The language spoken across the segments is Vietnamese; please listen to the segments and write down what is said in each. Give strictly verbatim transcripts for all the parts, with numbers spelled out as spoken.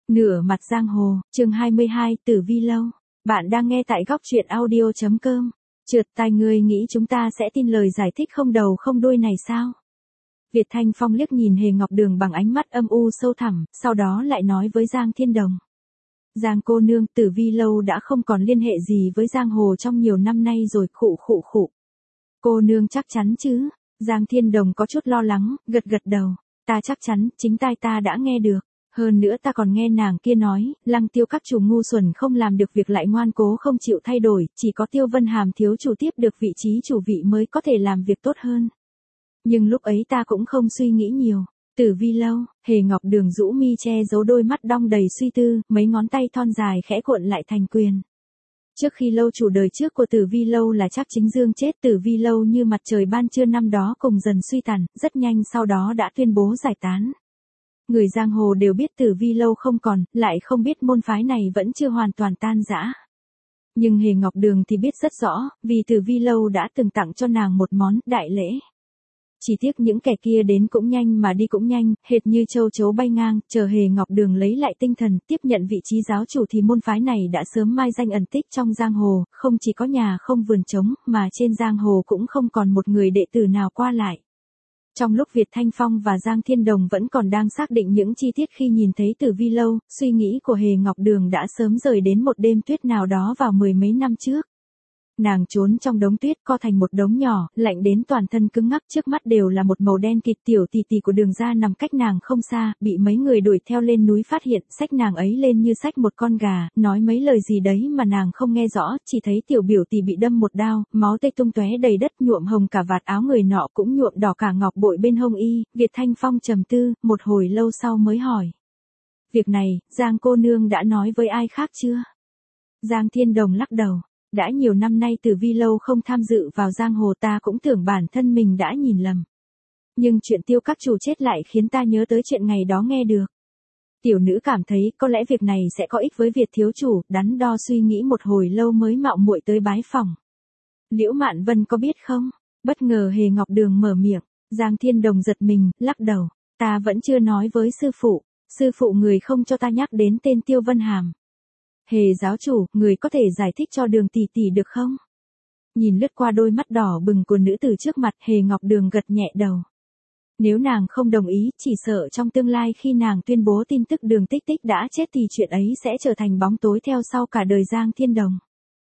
Nửa mặt giang hồ, chương hai mươi hai, Tử Vi Lâu. Bạn đang nghe tại góc truyện audio.com. Trượt tai, ngươi nghĩ chúng ta sẽ tin lời giải thích không đầu không đuôi này sao? Việt Thanh Phong liếc nhìn Hề Ngọc Đường bằng ánh mắt âm u sâu thẳm, sau đó lại nói với Giang Thiên Đồng. Giang cô nương, Tử Vi Lâu đã không còn liên hệ gì với giang hồ trong nhiều năm nay rồi, khụ khụ khụ. Cô nương chắc chắn chứ? Giang Thiên Đồng có chút lo lắng, gật gật đầu. Ta chắc chắn, chính tai ta đã nghe được. Hơn nữa ta còn nghe nàng kia nói, Lăng Tiêu các chủ ngu xuẩn không làm được việc lại ngoan cố không chịu thay đổi, chỉ có Tiêu Vân Hàm thiếu chủ tiếp được vị trí chủ vị mới có thể làm việc tốt hơn. Nhưng lúc ấy ta cũng không suy nghĩ nhiều. Tử Vi Lâu, Hề Ngọc Đường rũ mi che giấu đôi mắt đong đầy suy tư, mấy ngón tay thon dài khẽ cuộn lại thành quyền. Trước khi lâu chủ đời trước của Tử Vi Lâu là Trác Chính Dương chết, Tử Vi Lâu như mặt trời ban trưa năm đó cùng dần suy tàn, rất nhanh sau đó đã tuyên bố giải tán. Người giang hồ đều biết Tử Vi Lâu không còn, lại không biết môn phái này vẫn chưa hoàn toàn tan rã. Nhưng Hề Ngọc Đường thì biết rất rõ, vì Tử Vi Lâu đã từng tặng cho nàng một món đại lễ. Chỉ tiếc những kẻ kia đến cũng nhanh mà đi cũng nhanh, hệt như châu chấu bay ngang, chờ Hề Ngọc Đường lấy lại tinh thần, tiếp nhận vị trí giáo chủ thì môn phái này đã sớm mai danh ẩn tích trong giang hồ, không chỉ có nhà không vườn trống, mà trên giang hồ cũng không còn một người đệ tử nào qua lại. Trong lúc Việt Thanh Phong và Giang Thiên Đồng vẫn còn đang xác định những chi tiết khi nhìn thấy Tử Vi Lâu, suy nghĩ của Hề Ngọc Đường đã sớm rời đến một đêm tuyết nào đó vào mười mấy năm trước. Nàng trốn trong đống tuyết co thành một đống nhỏ, lạnh đến toàn thân cứng ngắc, trước mắt đều là một màu đen kịt. Tiểu tỷ tỷ của Đường gia nằm cách nàng không xa, bị mấy người đuổi theo lên núi phát hiện, xách nàng ấy lên như xách một con gà, nói mấy lời gì đấy mà nàng không nghe rõ, chỉ thấy tiểu biểu tỷ bị đâm một đao, máu tươi tung tóe đầy đất, nhuộm hồng cả vạt áo người nọ, cũng nhuộm đỏ cả ngọc bội bên hông y. Việt Thanh Phong trầm tư, một hồi lâu sau mới hỏi. Việc này, Giang cô nương đã nói với ai khác chưa? Giang Thiên Đồng lắc đầu. Đã nhiều năm nay Tử Vi Lâu không tham dự vào giang hồ, ta cũng tưởng bản thân mình đã nhìn lầm. Nhưng chuyện Tiêu các chủ chết lại khiến ta nhớ tới chuyện ngày đó nghe được. Tiểu nữ cảm thấy có lẽ việc này sẽ có ích với Việt thiếu chủ, đắn đo suy nghĩ một hồi lâu mới mạo muội tới bái phỏng. Liễu Mạn Vân có biết không? Bất ngờ Hề Ngọc Đường mở miệng. Giang Thiên Đồng giật mình, lắc đầu. Ta vẫn chưa nói với sư phụ. Sư phụ người không cho ta nhắc đến tên Tiêu Vân Hàm. Hề giáo chủ, người có thể giải thích cho Đường tỷ tỷ được không? Nhìn lướt qua đôi mắt đỏ bừng của nữ tử trước mặt, Hề Ngọc Đường gật nhẹ đầu. Nếu nàng không đồng ý, chỉ sợ trong tương lai khi nàng tuyên bố tin tức Đường Tích Tích đã chết thì chuyện ấy sẽ trở thành bóng tối theo sau cả đời Giang Thiên Đồng.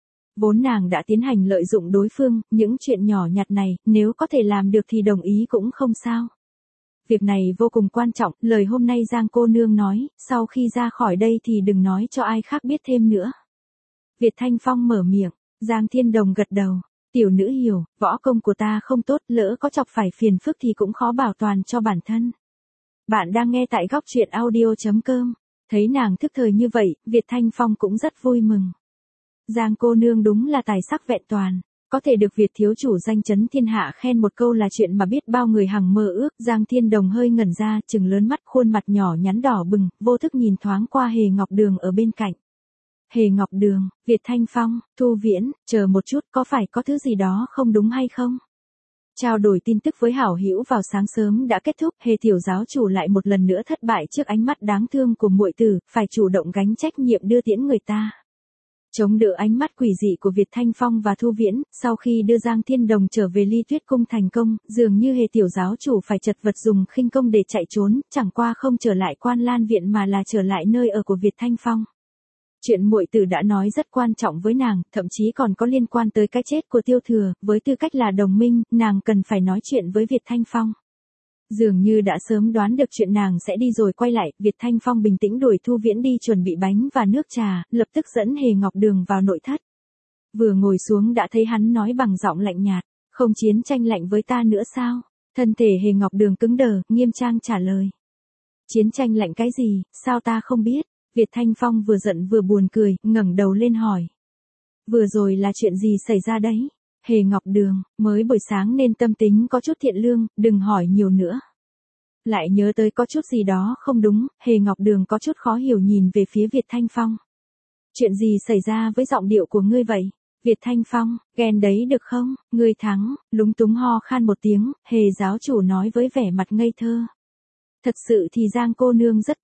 Vốn nàng đã tiến hành lợi dụng đối phương, những chuyện nhỏ nhặt này, nếu có thể làm được thì đồng ý cũng không sao. Việc này vô cùng quan trọng, lời hôm nay Giang cô nương nói, sau khi ra khỏi đây thì đừng nói cho ai khác biết thêm nữa. Việt Thanh Phong mở miệng, Giang Thiên Đồng gật đầu. Tiểu nữ hiểu, võ công của ta không tốt, lỡ có chọc phải phiền phức thì cũng khó bảo toàn cho bản thân. Bạn đang nghe tại góc truyện audio.com. Thấy nàng thức thời như vậy, Việt Thanh Phong cũng rất vui mừng. Giang cô nương đúng là tài sắc vẹn toàn. Có thể được Việt thiếu chủ danh chấn thiên hạ khen một câu là chuyện mà biết bao người hằng mơ ước. Giang Thiên Đồng hơi ngẩn ra, trừng lớn mắt, khuôn mặt nhỏ nhắn đỏ bừng, vô thức nhìn thoáng qua Hề Ngọc Đường ở bên cạnh. Hề Ngọc Đường, Việt Thanh Phong, Thu Viễn, chờ một chút, có phải có thứ gì đó không đúng hay không? Trao đổi tin tức với hảo hữu vào sáng sớm đã kết thúc, Hề tiểu giáo chủ lại một lần nữa thất bại trước ánh mắt đáng thương của muội tử, phải chủ động gánh trách nhiệm đưa tiễn người ta. Chống đỡ ánh mắt quỷ dị của Việt Thanh Phong và Thu Viễn, sau khi đưa Giang Thiên Đồng trở về Ly Tuyết Cung thành công, dường như Hề tiểu giáo chủ phải chật vật dùng khinh công để chạy trốn, chẳng qua không trở lại Quan Lan viện mà là trở lại nơi ở của Việt Thanh Phong. Chuyện muội tử đã nói rất quan trọng với nàng, thậm chí còn có liên quan tới cái chết của Tiêu Thừa, với tư cách là đồng minh, nàng cần phải nói chuyện với Việt Thanh Phong. Dường như đã sớm đoán được chuyện nàng sẽ đi rồi quay lại, Việt Thanh Phong bình tĩnh đuổi Thu Viễn đi chuẩn bị bánh và nước trà, lập tức dẫn Hề Ngọc Đường vào nội thất. Vừa ngồi xuống đã thấy hắn nói bằng giọng lạnh nhạt, không chiến tranh lạnh với ta nữa sao? Thân thể Hề Ngọc Đường cứng đờ, nghiêm trang trả lời. Chiến tranh lạnh cái gì, sao ta không biết? Việt Thanh Phong vừa giận vừa buồn cười, ngẩng đầu lên hỏi. Vừa rồi là chuyện gì xảy ra đấy? Hề Ngọc Đường, mới buổi sáng nên tâm tính có chút thiện lương, đừng hỏi nhiều nữa. Lại nhớ tới có chút gì đó không đúng, Hề Ngọc Đường có chút khó hiểu nhìn về phía Việt Thanh Phong. Chuyện gì xảy ra với giọng điệu của ngươi vậy? Việt Thanh Phong, ghen đấy được không? Ngươi thắng, lúng túng ho khan một tiếng, Hề giáo chủ nói với vẻ mặt ngây thơ. Thật sự thì Giang cô nương rất tốt,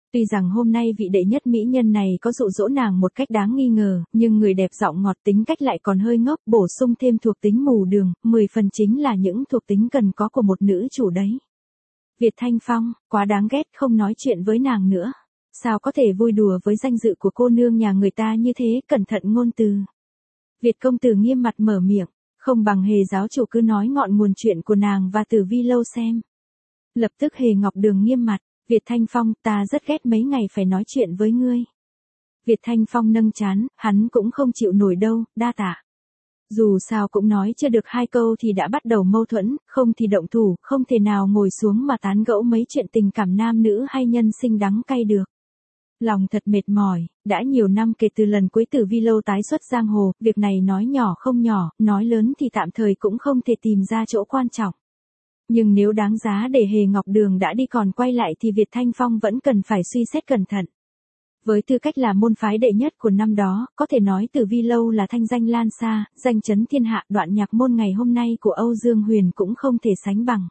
Tuy rằng hôm nay vị đệ nhất mỹ nhân này có dụ dỗ nàng một cách đáng nghi ngờ, nhưng người đẹp giọng ngọt tính cách lại còn hơi ngốc, bổ sung thêm thuộc tính mù đường, mười phần chính là những thuộc tính cần có của một nữ chủ đấy. Việt Thanh Phong, quá đáng ghét, không nói chuyện với nàng nữa. Sao có thể vui đùa với danh dự của cô nương nhà người ta như thế, cẩn thận ngôn từ. Việt công tử nghiêm mặt mở miệng, không bằng Hề giáo chủ cứ nói ngọn nguồn chuyện của nàng và Tử Vi lâu xem. Lập tức Hề Ngọc Đường nghiêm mặt, Việt Thanh Phong, ta rất ghét mấy ngày phải nói chuyện với ngươi. Việt Thanh Phong nâng trán, hắn cũng không chịu nổi đâu, đa tạ. Dù sao cũng nói chưa được hai câu thì đã bắt đầu mâu thuẫn, không thì động thủ, không thể nào ngồi xuống mà tán gẫu mấy chuyện tình cảm nam nữ hay nhân sinh đắng cay được. Lòng thật mệt mỏi, đã nhiều năm kể từ lần cuối Tử Vi lâu tái xuất giang hồ, việc này nói nhỏ không nhỏ, nói lớn thì tạm thời cũng không thể tìm ra chỗ quan trọng. Nhưng nếu đáng giá để Hề Ngọc Đường đã đi còn quay lại thì Việt Thanh Phong vẫn cần phải suy xét cẩn thận. Với tư cách là môn phái đệ nhất của năm đó, có thể nói Tử Vi lâu là thanh danh lan xa, danh chấn thiên hạ, đoạn nhạc môn ngày hôm nay của Âu Dương Huyền cũng không thể sánh bằng.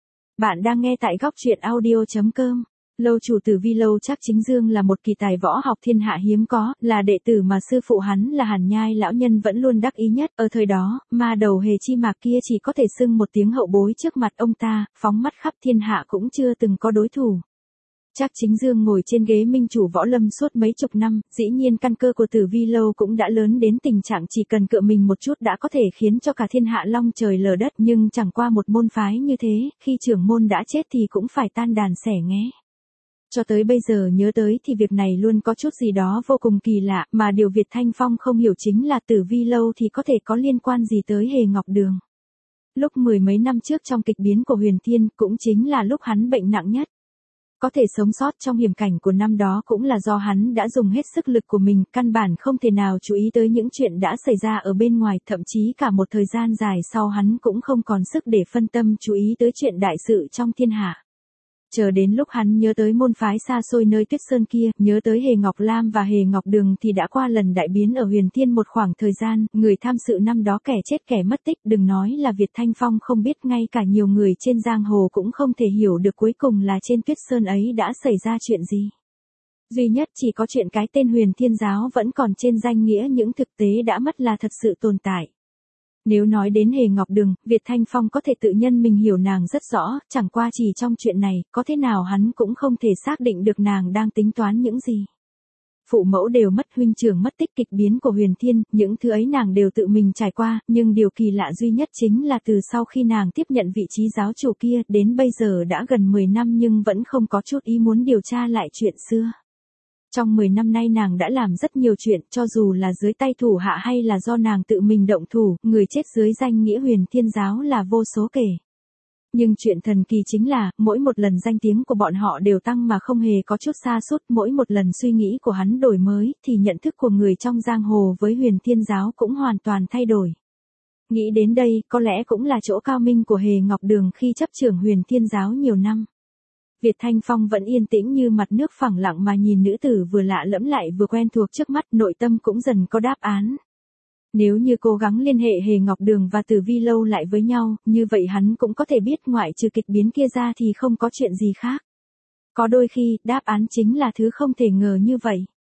Bạn đang nghe tại góc truyện audio chấm com. Lâu chủ Tử Vi lâu Trác Chính Dương là một kỳ tài võ học thiên hạ hiếm có, là đệ tử mà sư phụ hắn là Hàn Nhai lão nhân vẫn luôn đắc ý nhất. Ở thời đó, ma đầu Hề Chi Mạc kia chỉ có thể xưng một tiếng hậu bối trước mặt ông ta, phóng mắt khắp thiên hạ cũng chưa từng có đối thủ. Trác Chính Dương ngồi trên ghế minh chủ võ lâm suốt mấy chục năm, dĩ nhiên căn cơ của Tử Vi lâu cũng đã lớn đến tình trạng chỉ cần cựa mình một chút đã có thể khiến cho cả thiên hạ long trời lở đất, nhưng chẳng qua một môn phái như thế, khi trưởng môn đã chết thì cũng phải tan đàn xẻ nghé. Cho tới bây giờ nhớ tới thì việc này luôn có chút gì đó vô cùng kỳ lạ, mà điều Việt Thanh Phong không hiểu chính là Tử Vi lâu thì có thể có liên quan gì tới Hề Ngọc Đường. Lúc mười mấy năm trước trong kịch biến của Huyền Thiên cũng chính là lúc hắn bệnh nặng nhất. Có thể sống sót trong hiểm cảnh của năm đó cũng là do hắn đã dùng hết sức lực của mình, căn bản không thể nào chú ý tới những chuyện đã xảy ra ở bên ngoài, thậm chí cả một thời gian dài sau hắn cũng không còn sức để phân tâm chú ý tới chuyện đại sự trong thiên hạ. Chờ đến lúc hắn nhớ tới môn phái xa xôi nơi Tuyết Sơn kia, nhớ tới Hề Ngọc Lam và Hề Ngọc Đường thì đã qua lần đại biến ở Huyền Thiên một khoảng thời gian, người tham sự năm đó kẻ chết kẻ mất tích, đừng nói là Việt Thanh Phong không biết, ngay cả nhiều người trên giang hồ cũng không thể hiểu được cuối cùng là trên Tuyết Sơn ấy đã xảy ra chuyện gì. Duy nhất chỉ có chuyện cái tên Huyền Thiên giáo vẫn còn trên danh nghĩa, những thực tế đã mất là thật sự tồn tại. Nếu nói đến Hề Ngọc Đường, Việt Thanh Phong có thể tự nhân mình hiểu nàng rất rõ, chẳng qua chỉ trong chuyện này, có thế nào hắn cũng không thể xác định được nàng đang tính toán những gì. Phụ mẫu đều mất, huynh trưởng mất tích, kịch biến của Huyền Thiên, những thứ ấy nàng đều tự mình trải qua, nhưng điều kỳ lạ duy nhất chính là từ sau khi nàng tiếp nhận vị trí giáo chủ kia, đến bây giờ đã gần mười năm nhưng vẫn không có chút ý muốn điều tra lại chuyện xưa. Trong mười năm nay nàng đã làm rất nhiều chuyện, cho dù là dưới tay thủ hạ hay là do nàng tự mình động thủ, người chết dưới danh nghĩa Huyền Thiên giáo là vô số kể. Nhưng chuyện thần kỳ chính là, mỗi một lần danh tiếng của bọn họ đều tăng mà không hề có chút sa sút, mỗi một lần suy nghĩ của hắn đổi mới, thì nhận thức của người trong giang hồ với Huyền Thiên giáo cũng hoàn toàn thay đổi. Nghĩ đến đây, có lẽ cũng là chỗ cao minh của Hề Ngọc Đường khi chấp trưởng Huyền Thiên giáo nhiều năm. Việt Thanh Phong vẫn yên tĩnh như mặt nước phẳng lặng mà nhìn nữ tử vừa lạ lẫm lại vừa quen thuộc trước mắt, nội tâm cũng dần có đáp án. Nếu như cố gắng liên hệ Hề Ngọc Đường và Tử Vi lâu lại với nhau, như vậy hắn cũng có thể biết ngoại trừ kịch biến kia ra thì không có chuyện gì khác. Có đôi khi, đáp án chính là thứ không thể ngờ như vậy.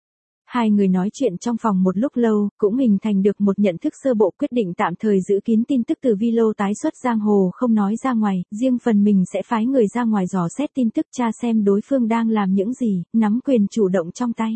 Hai người nói chuyện trong phòng một lúc lâu, cũng hình thành được một nhận thức sơ bộ, quyết định tạm thời giữ kín tin tức Tử Vi lâu tái xuất giang hồ không nói ra ngoài, riêng phần mình sẽ phái người ra ngoài dò xét tin tức, tra xem đối phương đang làm những gì, nắm quyền chủ động trong tay.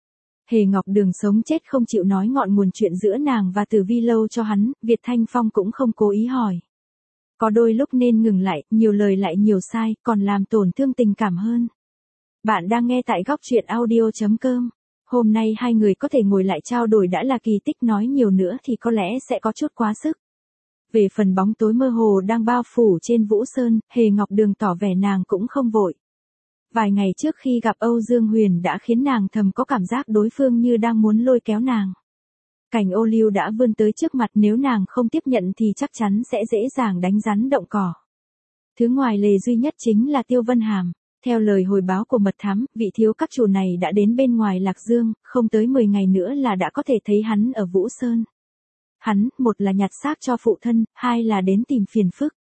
Hề Ngọc Đường sống chết không chịu nói ngọn nguồn chuyện giữa nàng và Tử Vi lâu cho hắn, Việt Thanh Phong cũng không cố ý hỏi. Có đôi lúc nên ngừng lại, nhiều lời lại nhiều sai, còn làm tổn thương tình cảm hơn. Bạn đang nghe tại góc truyện audio chấm com. Hôm nay hai người có thể ngồi lại trao đổi đã là kỳ tích, nói nhiều nữa thì có lẽ sẽ có chút quá sức. Về phần bóng tối mơ hồ đang bao phủ trên Vũ Sơn, Hề Ngọc Đường tỏ vẻ nàng cũng không vội. Vài ngày trước khi gặp Âu Dương Huyền đã khiến nàng thầm có cảm giác đối phương như đang muốn lôi kéo nàng. Cảnh ô liu đã vươn tới trước mặt, nếu nàng không tiếp nhận thì chắc chắn sẽ dễ dàng đánh rắn động cỏ. Thứ ngoài lề duy nhất chính là Tiêu Vân Hàm. Theo lời hồi báo của mật thám, vị thiếu các chủ này đã đến bên ngoài Lạc Dương, không tới mười ngày nữa là đã có thể thấy hắn ở Vũ Sơn. Hắn, một là nhặt xác cho phụ thân, hai là đến tìm phiền phức.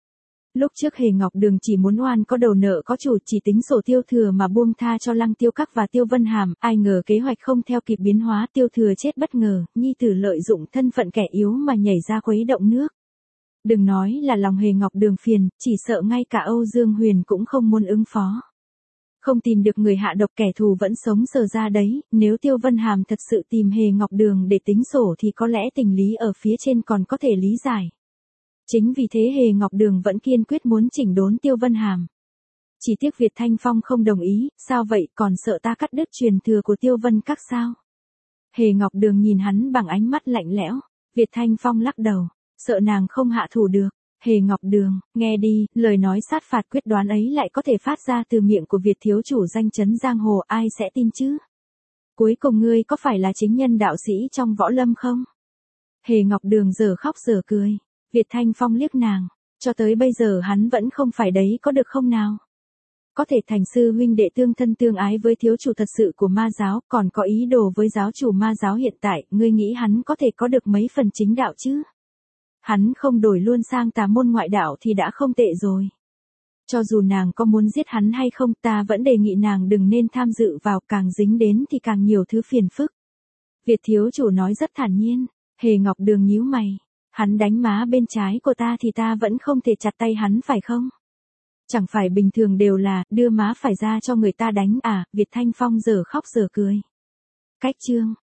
Lúc trước Hề Ngọc Đường chỉ muốn oan có đầu nợ có chủ, chỉ tính sổ Tiêu Thừa mà buông tha cho Lăng Tiêu Các và Tiêu Vân Hàm, ai ngờ kế hoạch không theo kịp biến hóa, Tiêu Thừa chết bất ngờ, nhi tử lợi dụng thân phận kẻ yếu mà nhảy ra khuấy động nước. Đừng nói là lòng Hề Ngọc Đường phiền, chỉ sợ ngay cả Âu Dương Huyền cũng không muốn ứng phó. Không tìm được người hạ độc, kẻ thù vẫn sống sờ ra đấy, nếu Tiêu Vân Hàm thật sự tìm Hề Ngọc Đường để tính sổ thì có lẽ tình lý ở phía trên còn có thể lý giải. Chính vì thế Hề Ngọc Đường vẫn kiên quyết muốn chỉnh đốn Tiêu Vân Hàm. Chỉ tiếc Việt Thanh Phong không đồng ý, sao vậy, còn sợ ta cắt đứt truyền thừa của Tiêu Vân Các sao? Hề Ngọc Đường nhìn hắn bằng ánh mắt lạnh lẽo, Việt Thanh Phong lắc đầu, sợ nàng không hạ thủ được. Hề Ngọc Đường, nghe đi, lời nói sát phạt quyết đoán ấy lại có thể phát ra từ miệng của Việt thiếu chủ danh chấn giang hồ, ai sẽ tin chứ? Cuối cùng ngươi có phải là chính nhân đạo sĩ trong võ lâm không? Hề Ngọc Đường giờ khóc giờ cười. Việt Thanh Phong liếc nàng, cho tới bây giờ hắn vẫn không phải đấy, có được không nào? Có thể thành sư huynh đệ tương thân tương ái với thiếu chủ thật sự của ma giáo, còn có ý đồ với giáo chủ ma giáo hiện tại, ngươi nghĩ hắn có thể có được mấy phần chính đạo chứ? Hắn không đổi luôn sang tà môn ngoại đạo thì đã không tệ rồi. Cho dù nàng có muốn giết hắn hay không, ta vẫn đề nghị nàng đừng nên tham dự vào, càng dính đến thì càng nhiều thứ phiền phức. Việt thiếu chủ nói rất thản nhiên. Hề Ngọc Đường nhíu mày. Hắn đánh má bên trái của ta thì ta vẫn không thể chặt tay hắn phải không? Chẳng phải bình thường đều là, đưa má phải ra cho người ta đánh à, Việt Thanh Phong giờ khóc giờ cười. Cách chương.